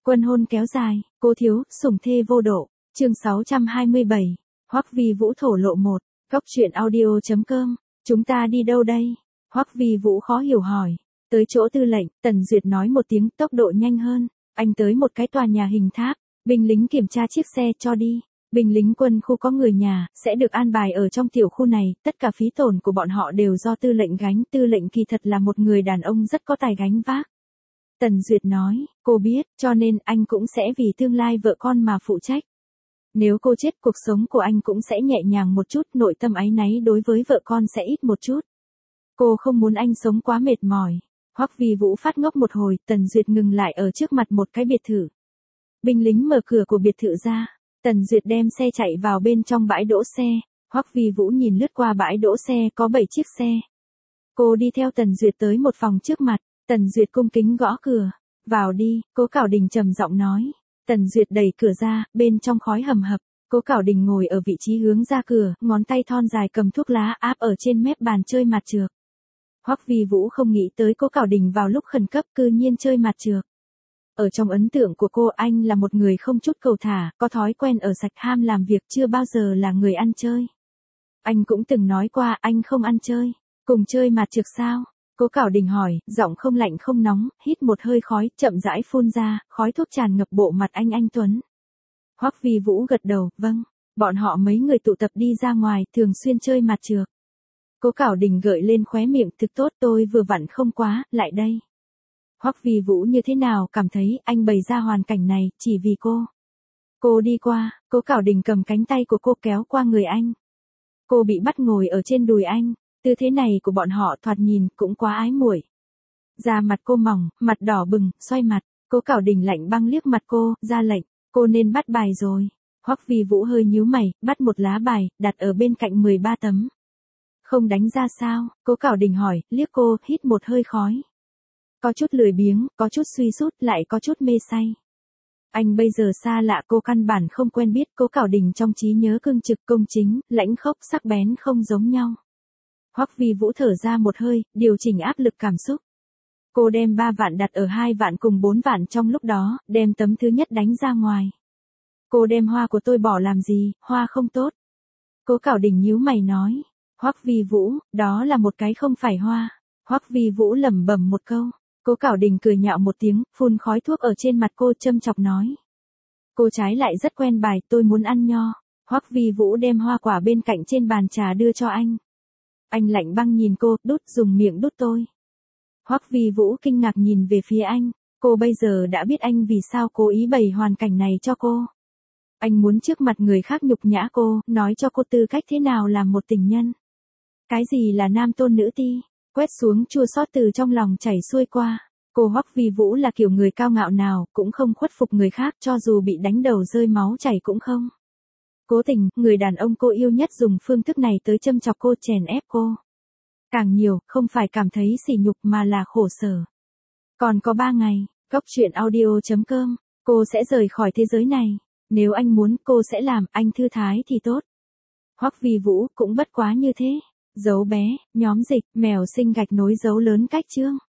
Quân hôn kéo dài, cô thiếu, sủng thê vô độ. Chương 627. Hoắc Vi Vũ thổ lộ 1. Góc truyện audio.com. Chúng ta đi đâu đây? Hoắc Vi Vũ khó hiểu hỏi. Tới chỗ tư lệnh, Tần Duyệt nói một tiếng, tốc độ nhanh hơn. Anh tới một cái tòa nhà hình tháp, binh lính kiểm tra chiếc xe cho đi. Binh lính quân khu có người nhà, sẽ được an bài ở trong tiểu khu này, tất cả phí tổn của bọn họ đều do tư lệnh gánh. Tư lệnh kỳ thật là một người đàn ông rất có tài gánh vác. Tần Duyệt nói, cô biết, cho nên anh cũng sẽ vì tương lai vợ con mà phụ trách. Nếu cô chết, cuộc sống của anh cũng sẽ nhẹ nhàng một chút, nội tâm áy náy đối với vợ con sẽ ít một chút. Cô không muốn anh sống quá mệt mỏi. Hoắc Vi Vũ phát ngốc một hồi, Tần Duyệt ngừng lại ở trước mặt một cái biệt thự. Binh lính mở cửa của biệt thự ra, Tần Duyệt đem xe chạy vào bên trong bãi đỗ xe. Hoắc Vi Vũ nhìn lướt qua bãi đỗ xe có 7 chiếc xe. Cô đi theo Tần Duyệt tới một phòng trước mặt, Tần Duyệt cung kính gõ cửa. Vào đi, Cố Cảo Đình trầm giọng nói. Tần Duyệt đẩy cửa ra, bên trong khói hầm hập. Cố Cảo Đình ngồi ở vị trí hướng ra cửa, ngón tay thon dài cầm thuốc lá áp ở trên mép bàn chơi mặt trược. Hoắc Vi Vũ không nghĩ tới Cố Cảo Đình vào lúc khẩn cấp cư nhiên chơi mặt trược. Ở trong ấn tượng của cô, anh là một người không chút cầu thả, có thói quen ở sạch, ham làm việc, chưa bao giờ là người ăn chơi. Anh cũng từng nói qua anh không ăn chơi. Cùng chơi mặt trược sao? Cố Cảo Đình hỏi, giọng không lạnh không nóng, hít một hơi khói, chậm rãi phun ra, khói thuốc tràn ngập bộ mặt anh Tuấn. Hoắc Vi Vũ gật đầu, vâng, bọn họ mấy người tụ tập đi ra ngoài, thường xuyên chơi mặt trược. Cố Cảo Đình gợi lên khóe miệng, thực tốt, tôi vừa vặn không quá, lại đây. Hoắc Vi Vũ như thế nào cảm thấy anh bày ra hoàn cảnh này, chỉ vì cô. Cô đi qua, Cố Cảo Đình cầm cánh tay của cô kéo qua người anh. Cô bị bắt ngồi ở trên đùi anh. Tư thế này của bọn họ thoạt nhìn cũng quá ái muội. Da mặt cô mỏng, mặt đỏ bừng, xoay mặt. Cố Cảo Đình lạnh băng liếc mặt cô, ra lệnh, cô nên bắt bài rồi. Hoắc Vi Vũ hơi nhíu mày, bắt một lá bài, đặt ở bên cạnh 13 tấm. Không đánh ra sao? Cố Cảo Đình hỏi, liếc cô, hít một hơi khói. Có chút lười biếng, có chút suy sút, lại có chút mê say. Anh bây giờ xa lạ, cô căn bản không quen biết. Cố Cảo Đình trong trí nhớ cương trực, công chính, lãnh khốc, sắc bén không giống nhau. Hoắc Vi Vũ thở ra một hơi, điều chỉnh áp lực cảm xúc. Cô đem 3 vạn đặt ở 2 vạn cùng 4 vạn trong lúc đó, đem tấm thứ nhất đánh ra ngoài. Cô đem hoa của tôi bỏ làm gì, hoa không tốt. Cố Cảo Đình nhíu mày nói. Hoắc Vi Vũ, đó là một cái không phải hoa. Hoắc Vi Vũ lẩm bẩm một câu. Cố Cảo Đình cười nhạo một tiếng, phun khói thuốc ở trên mặt cô, châm chọc nói. Cô trái lại rất quen bài, tôi muốn ăn nho. Hoắc Vi Vũ đem hoa quả bên cạnh trên bàn trà đưa cho anh. Anh lạnh băng nhìn cô, đút, dùng miệng đút tôi. Hoắc Vi Vũ kinh ngạc nhìn về phía anh, cô bây giờ đã biết anh vì sao cố ý bày hoàn cảnh này cho cô. Anh muốn trước mặt người khác nhục nhã cô, nói cho cô tư cách thế nào làm một tình nhân. Cái gì là nam tôn nữ ti, quét xuống chua xót từ trong lòng chảy xuôi qua. Cô Hoắc Vi Vũ là kiểu người cao ngạo nào, cũng không khuất phục người khác, cho dù bị đánh đầu rơi máu chảy cũng không. Cố tình, người đàn ông cô yêu nhất dùng phương thức này tới châm chọc cô, chèn ép cô. Càng nhiều, không phải cảm thấy sỉ nhục mà là khổ sở. Còn có 3 ngày, góc truyện audio.com, cô sẽ rời khỏi thế giới này. Nếu anh muốn, cô sẽ làm, anh thư thái thì tốt. Hoắc Vi Vũ cũng bất quá như thế. Dấu bé, nhóm dịch, mèo sinh gạch nối dấu lớn cách chương.